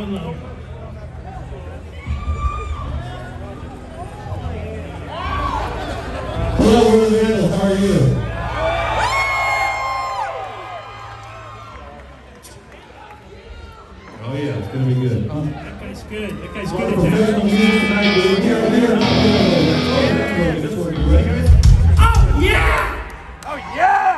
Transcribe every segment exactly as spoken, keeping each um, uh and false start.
Down low. Hello, World Vandals. How are you? Oh yeah, it's gonna be good. Um, That guy's good. That guy's a lot good of at professional that. music tonight. We're here and there. Not good. That's what that's what you ready? Oh, yeah! Oh yeah!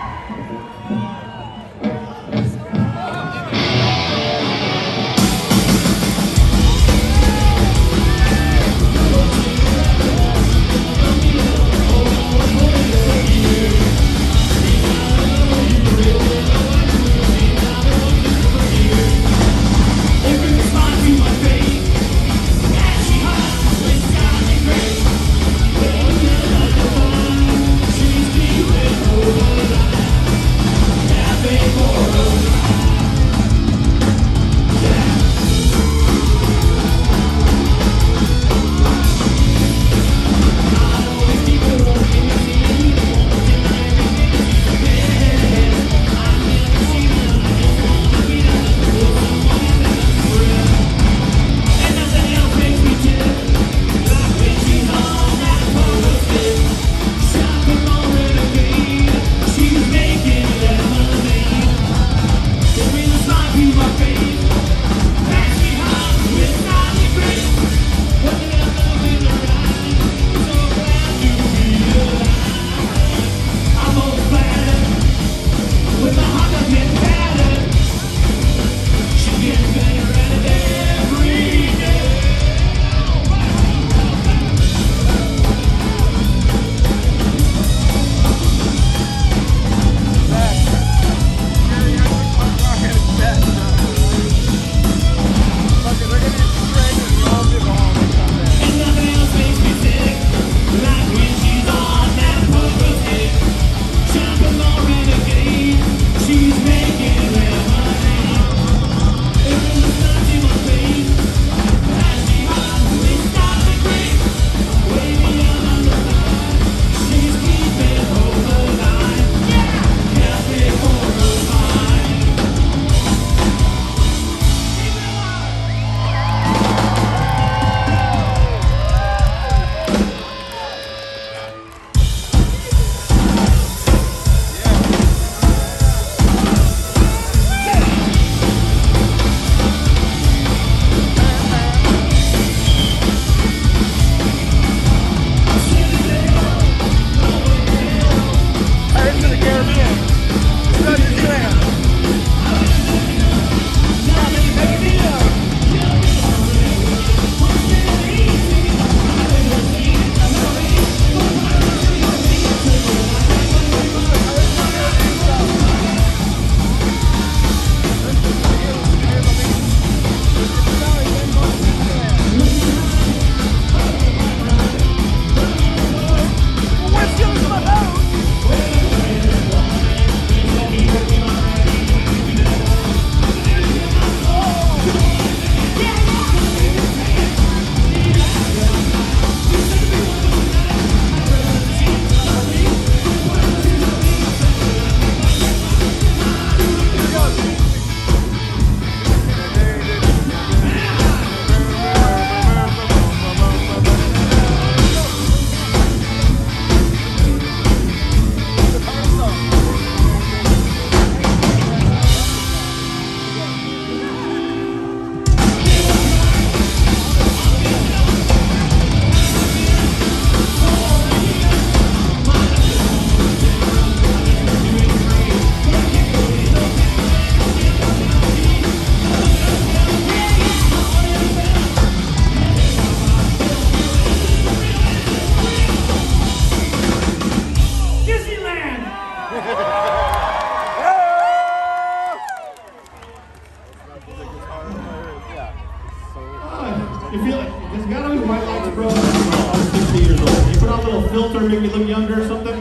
You feel like there's gotta be white lights, bro. I'm sixty years old. You put on a little filter, make me look younger or something?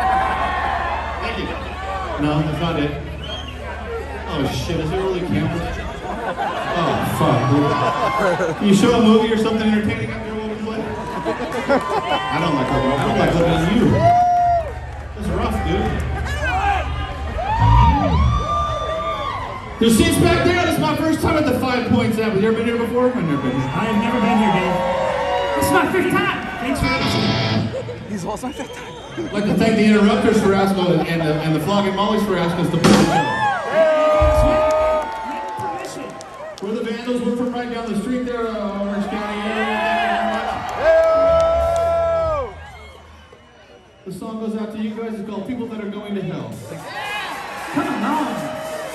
Thank you. No, that's not it. Oh shit, is there really cameras? Oh fuck, dude. Can you show a movie or something entertaining up there while we play? I don't like looking. I don't like looking at you. That's rough, dude. There's seats back there. This is my first time at the Five Points Avenue. You ever been here before? I've never been here. I have never been here, Dave. This is my fifth time. Thanks for asking. He's also my fifth time. I'd like to thank the Interrupters for asking us, and the, and the Flogging Mollies for asking us to play the show. We're the Vandals. We're from right down the street there, uh, Orange County area. The song goes out to you guys. It's called People That Are Going to Hell. Come on.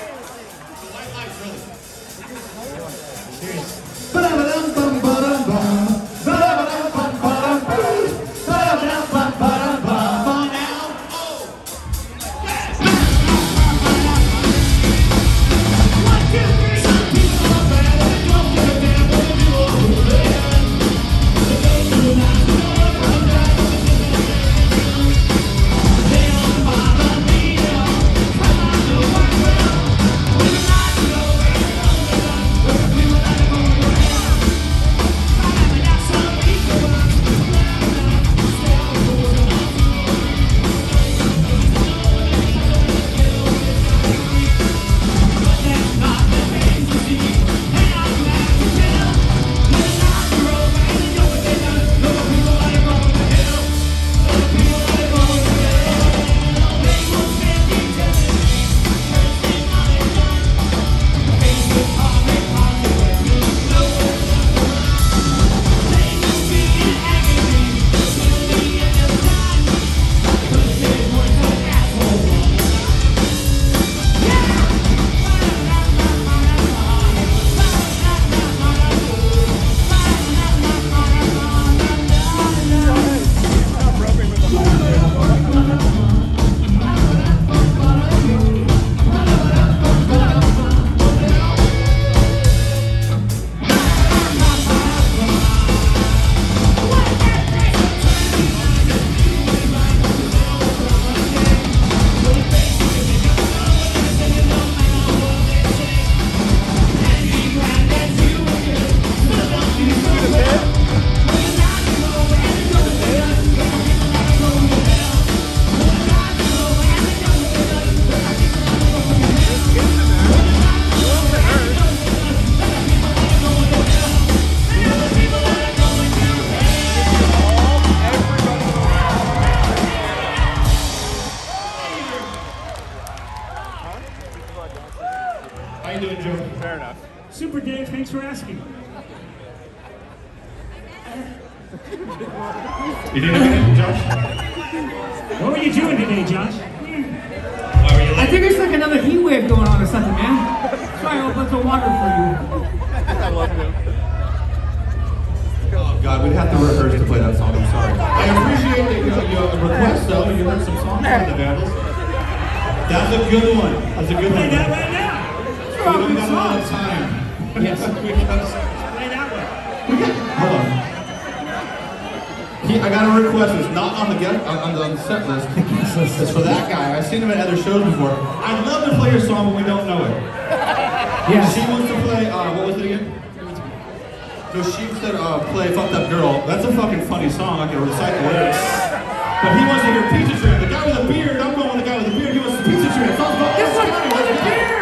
How you doing, Joe? Fair enough. Super Dave, thanks for asking. You did anything, Josh? What were you doing today, Josh? Why were you I think there's like another heat wave going on or something, man. Try to open some water for you. I love him. Oh God, we'd have to rehearse to play that song. I'm sorry. I appreciate that your, your request, though. You heard some songs by the Vandals. That's a good one. That's a good Play one. that right now. We don't got a lot of time. Yes. we got, Play that one. we got, hold on. He, I got a request. It's not on the get, on, on the set list. It's for that guy. I've seen him at other shows before. I'd love to play your song, but we don't know it. Yes. She wants to play. Uh, what was it again? No, she said uh, play "Fucked Up Girl." That's a fucking funny song. I can recite the lyrics. But he wants to hear Pizza Train. The guy with the beard. I'm going with the guy with the beard. He wants the Pizza Train. It's all about This one Orange County. with the Let's go. beard!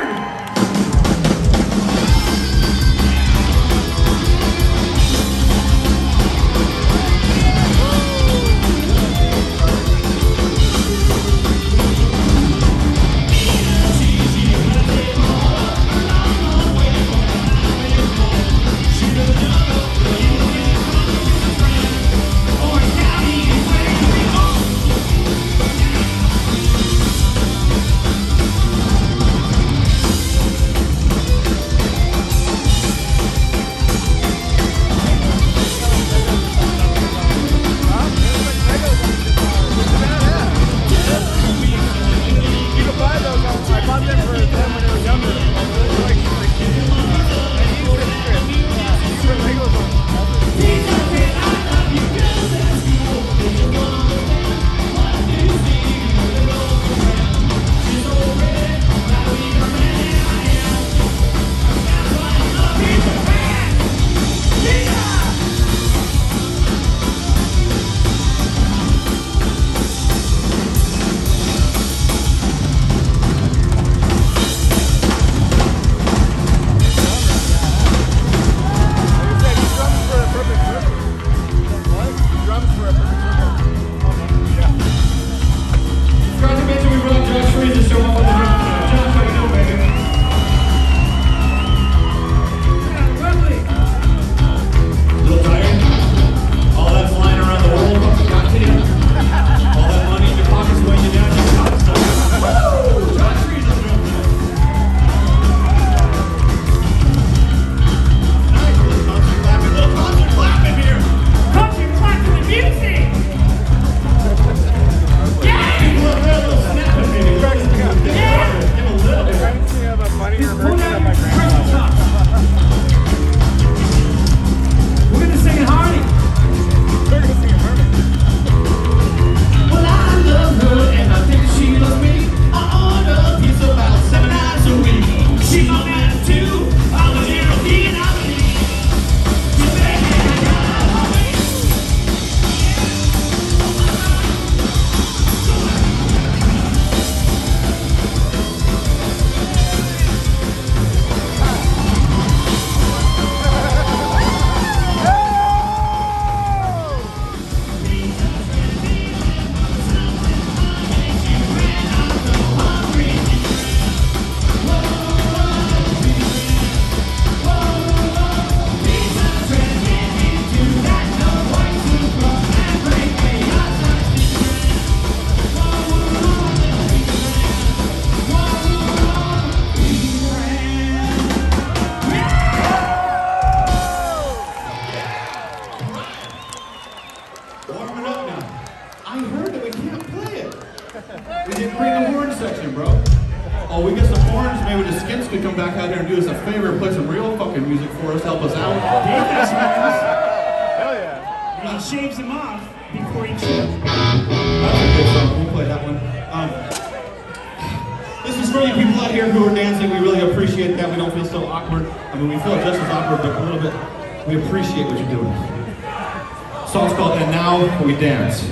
the Skins could come back out here and do us a favor and play some real fucking music for us, help us out. Dave has hands. Hell yeah. And he shaves them off before he chews. That's a good song. We'll play that one. Um, this is for you people out here who are dancing. We really appreciate that. We don't feel so awkward. I mean, we feel just as awkward, but a little bit. We appreciate what you're doing. The song's called "And Now We Dance."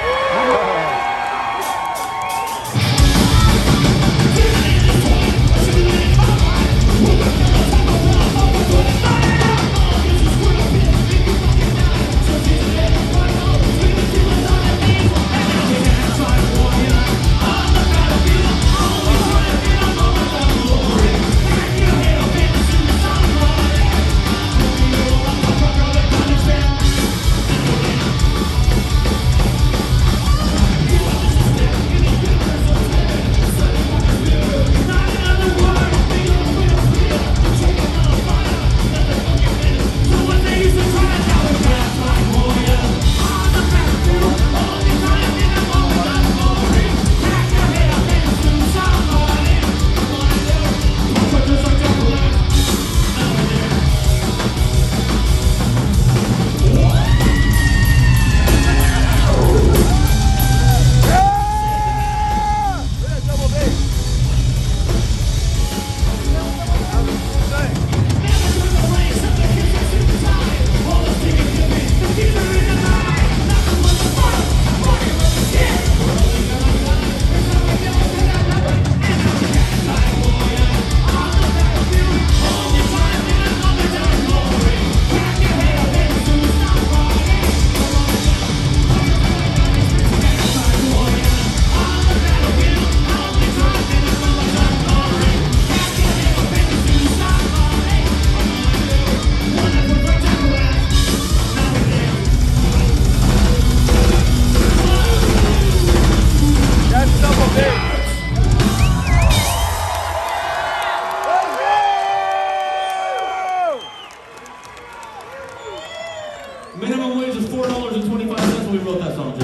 Minimum wage is four dollars and twenty-five cents when we wrote that song, Joe.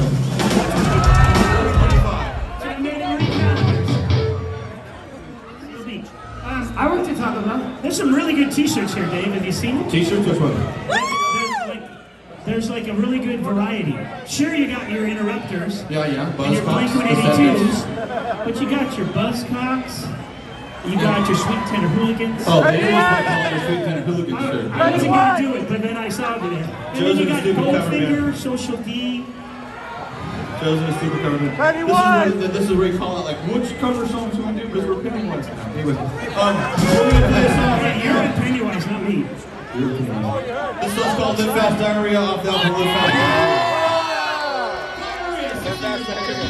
So I made it already Beach. Um, I worked at Taco Bell. there's some really good t-shirts here, Dave. Have you seen them? T-shirts, which one? There's like, there's like a really good variety. Sure, you got your interrupters Yeah, yeah. and your Blink Buzzcocks, one eighty-twos, but you got your Buzzcocks, you got your Sweet Tender Hooligans. Oh, they always want to call it a Sweet Tender Hooligan I, shirt. I wasn't gonna do it, but then I saw it there. And Joe's then you in a got stupid cover Goldfinger, band. Social D. Joe's in a stupid cover band. This is where, this is where you call it like, which cover songs do we do? Because we're Pennywise now. Anyway, um, we're gonna play a song. Hey, you're in Pennywise, not me. This song's called Live Fast Diarrhea off the album Live Fast Diarrhea.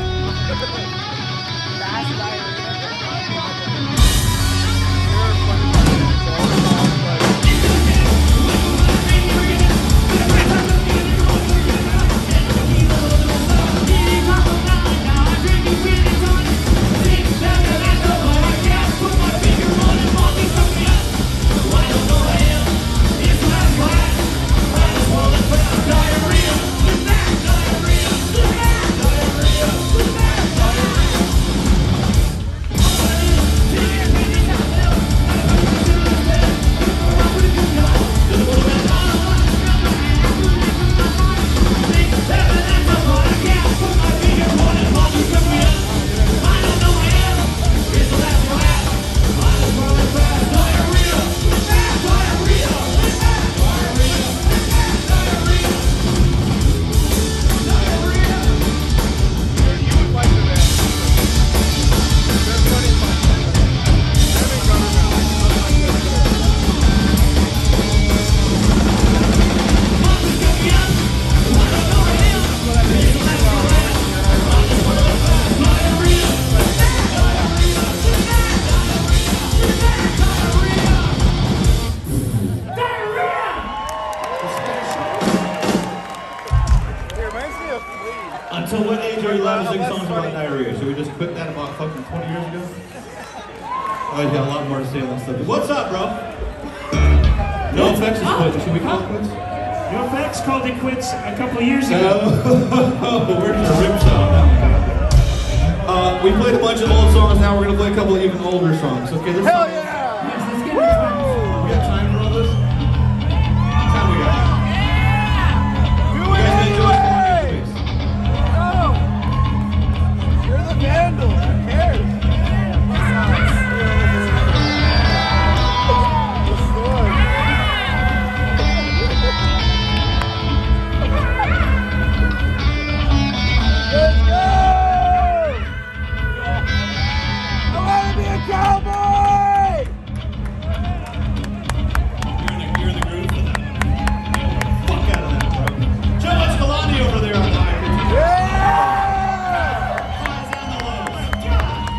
Until what age are you allowed to sing songs about diarrhea? Should we just quit that about fucking twenty years ago? Oh, you got a lot more to say on that subject. What's up, bro? No Effects is quit. Should we call it quits? No Effects called it quits a couple of years ago. Oh, where's your rip shot? Um, Uh, we played a bunch of old songs, now we're going to play a couple of even older songs. Okay, this Hell song- yeah! Yes, let's get into it. We got time for all this? What time we got? Do You guys it enjoy anyway! Colonial Space? Go! You're the vandal, who cares? Let's go! I want to be a cowboy! You're in the, you're in the groove for that. Get the fuck out of that, bro. Joe Escalante over there on the high pitch. Yeah! Highs and the lows. God.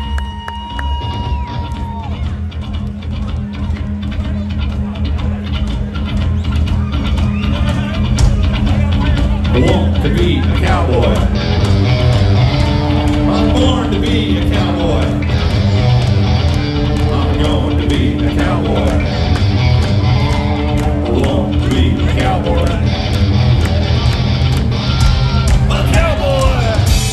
I want to be a cowboy. I'm born to be a cowboy. I'm going to be a cowboy. I want to be a cowboy. A cowboy!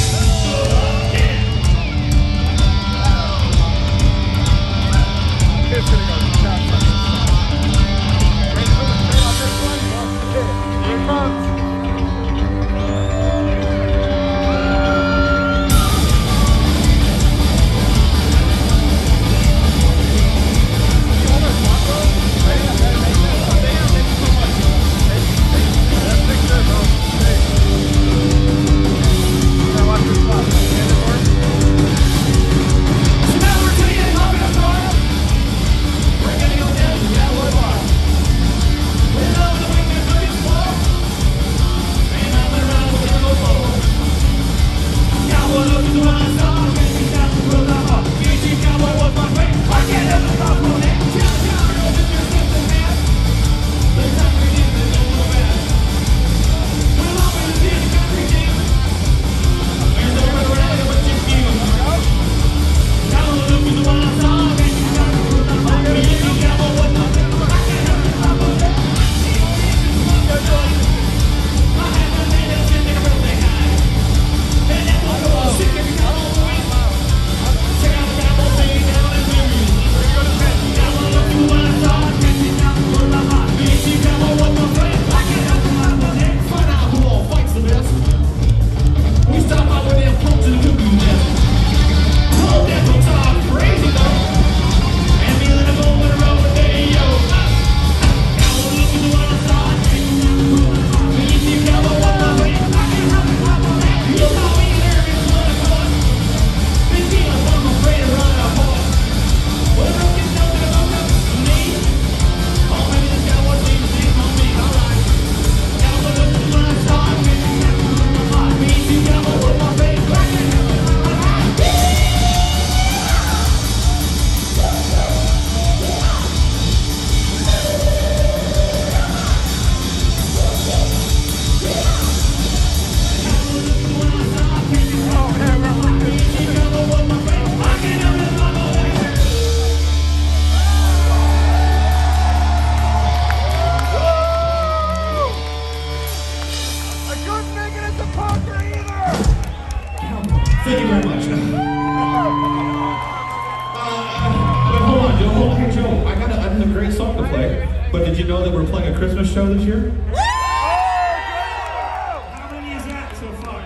It's gonna go down. Ready to put the straight on this one? Here it comes. Thank you very much. Uh, but hold on, Joe. Hold on. Hey, Joe, I got a, I have a great song to play. But did you know that we're playing a Christmas show this year? How many is that so far?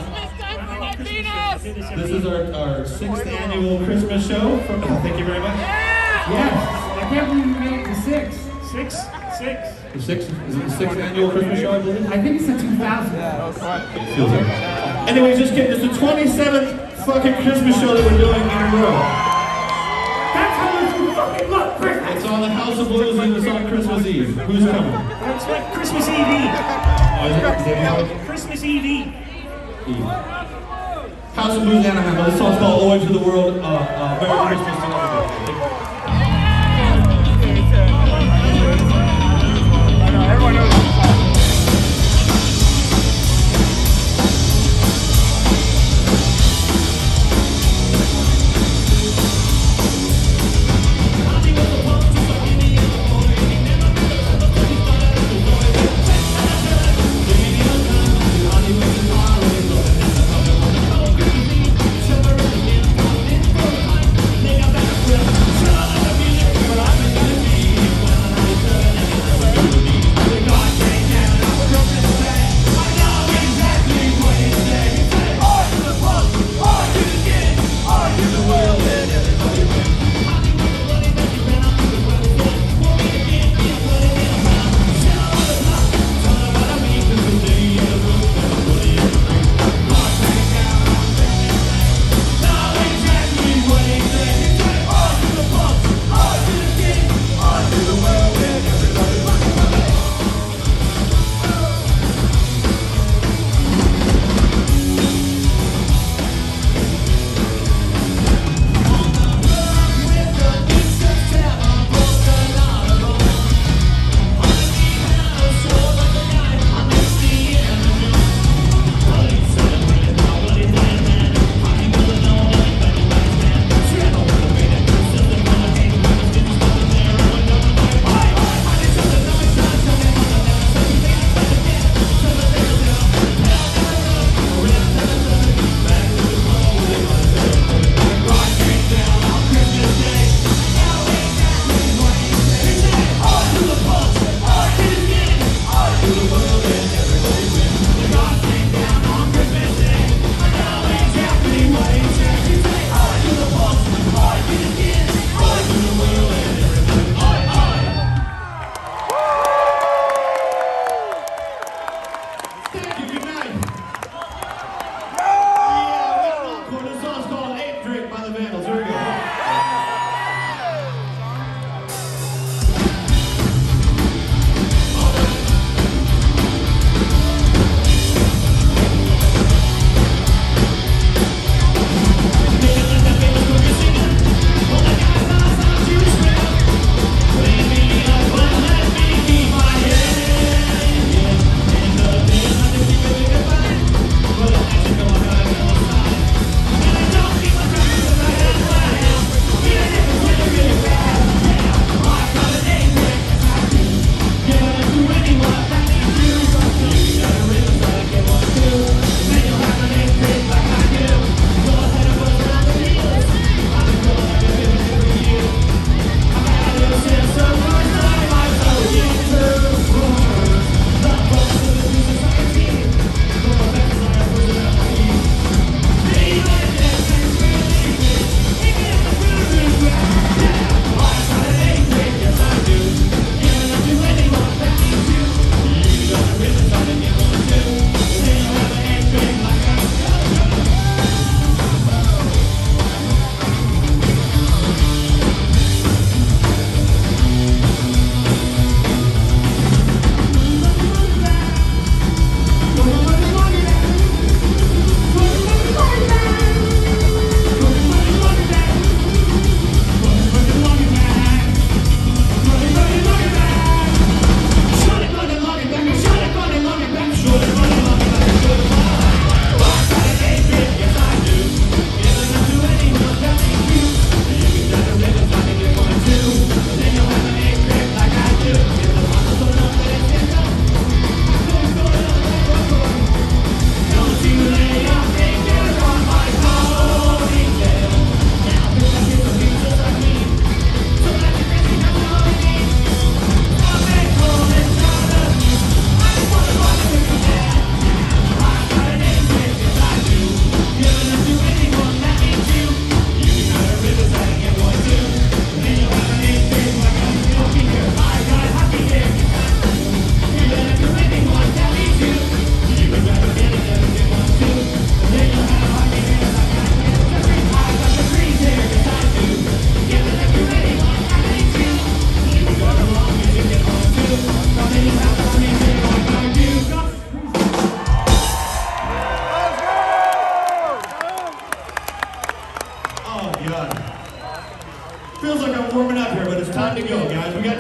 This is our, our sixth annual Christmas show. From, oh, thank you very much. Yes. I can't believe we made it to six. Six? Six. The sixth, is it the sixth annual Christmas show, I believe? I think it's the two thousand. Yeah, that was fun. It feels like. Anyways, just kidding. It's the twenty-seventh fucking Christmas show that we're doing in a row. That's how much we fucking love Christmas. It's on the House of Blues and it's on Christmas Eve. Who's coming? That's like Christmas Eve Eve. Oh, is it? Is it Eve? Christmas Eve Eve. Eve. House of Blues Anaheim. This song's called Ode to the World. Uh, uh, Merry Christmas to everybody. I know, everyone knows this song. Thank you.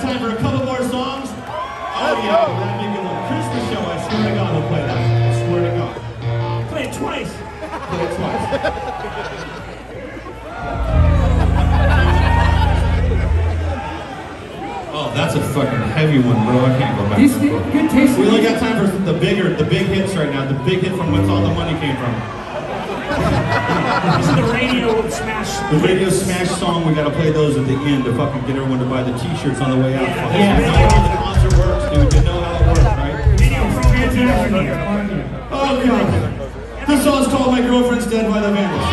time for a couple more songs. Oh yeah, that'd be a good one. Christmas show, I swear to God we'll play that. I swear to God. Play it twice. Play it twice. Oh, that's a fucking heavy one, bro. I can't go back. These to that. good taste. We only got time for the bigger, the big hits right now. The big hit from whence all the money came from. This is the radio smash. The radio smash song. We gotta play those at the end to fucking get everyone to buy the T-shirts on the way out. Yeah, Fuck. yeah. You know how the concert works, dude. You know how it works, right? Video transaction here. Oh God. This song's called "My Girlfriend's Dead" by the Vandals.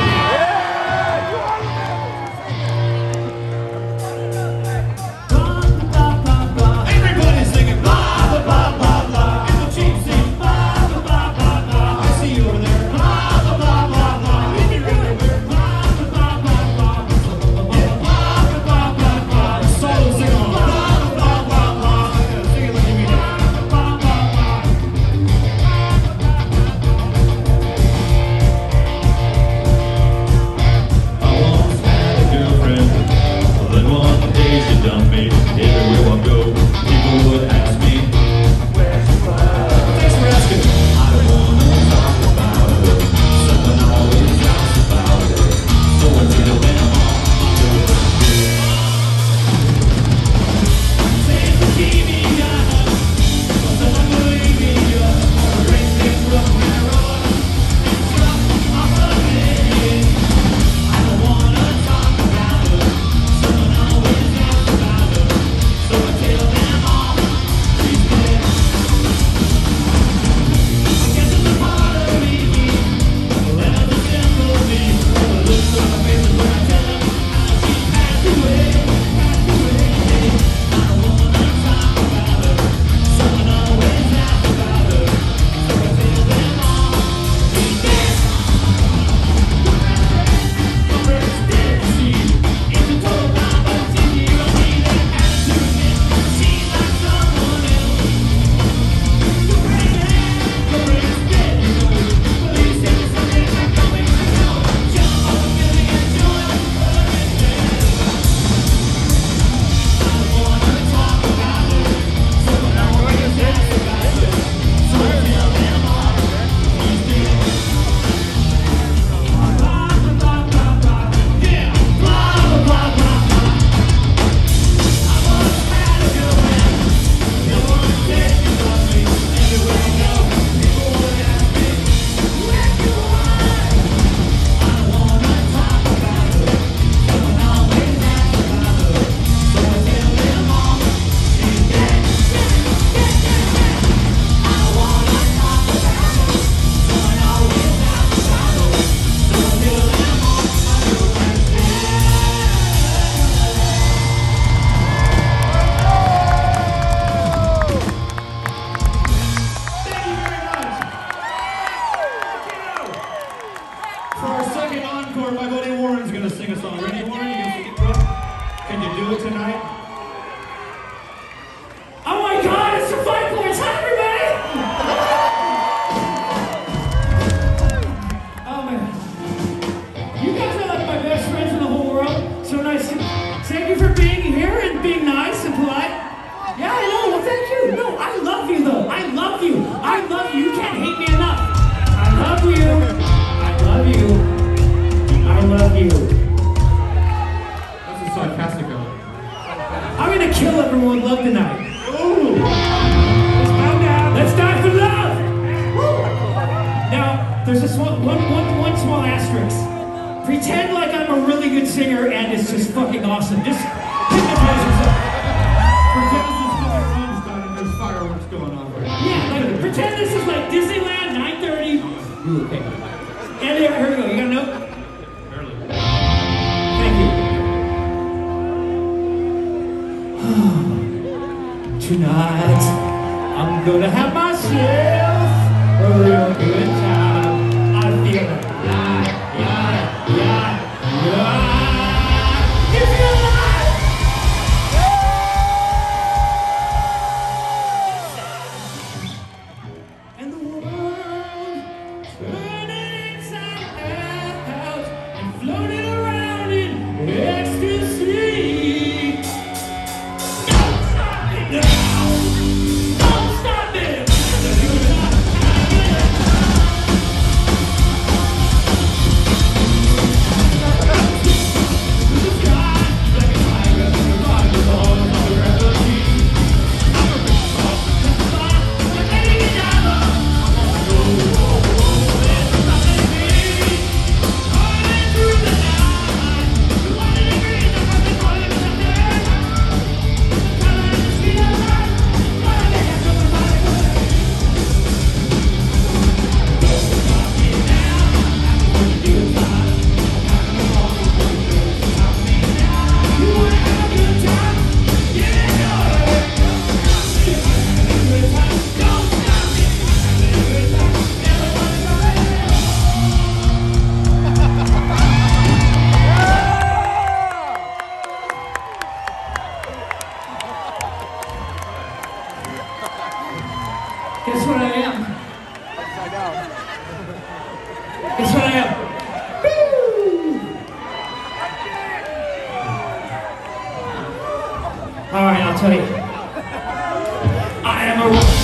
Floating around in ecstasy. Guess what I am? Upside down. Guess what I am? Woo! All right, I'll tell you. I am a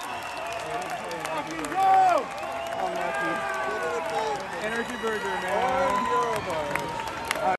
Energy burger, man.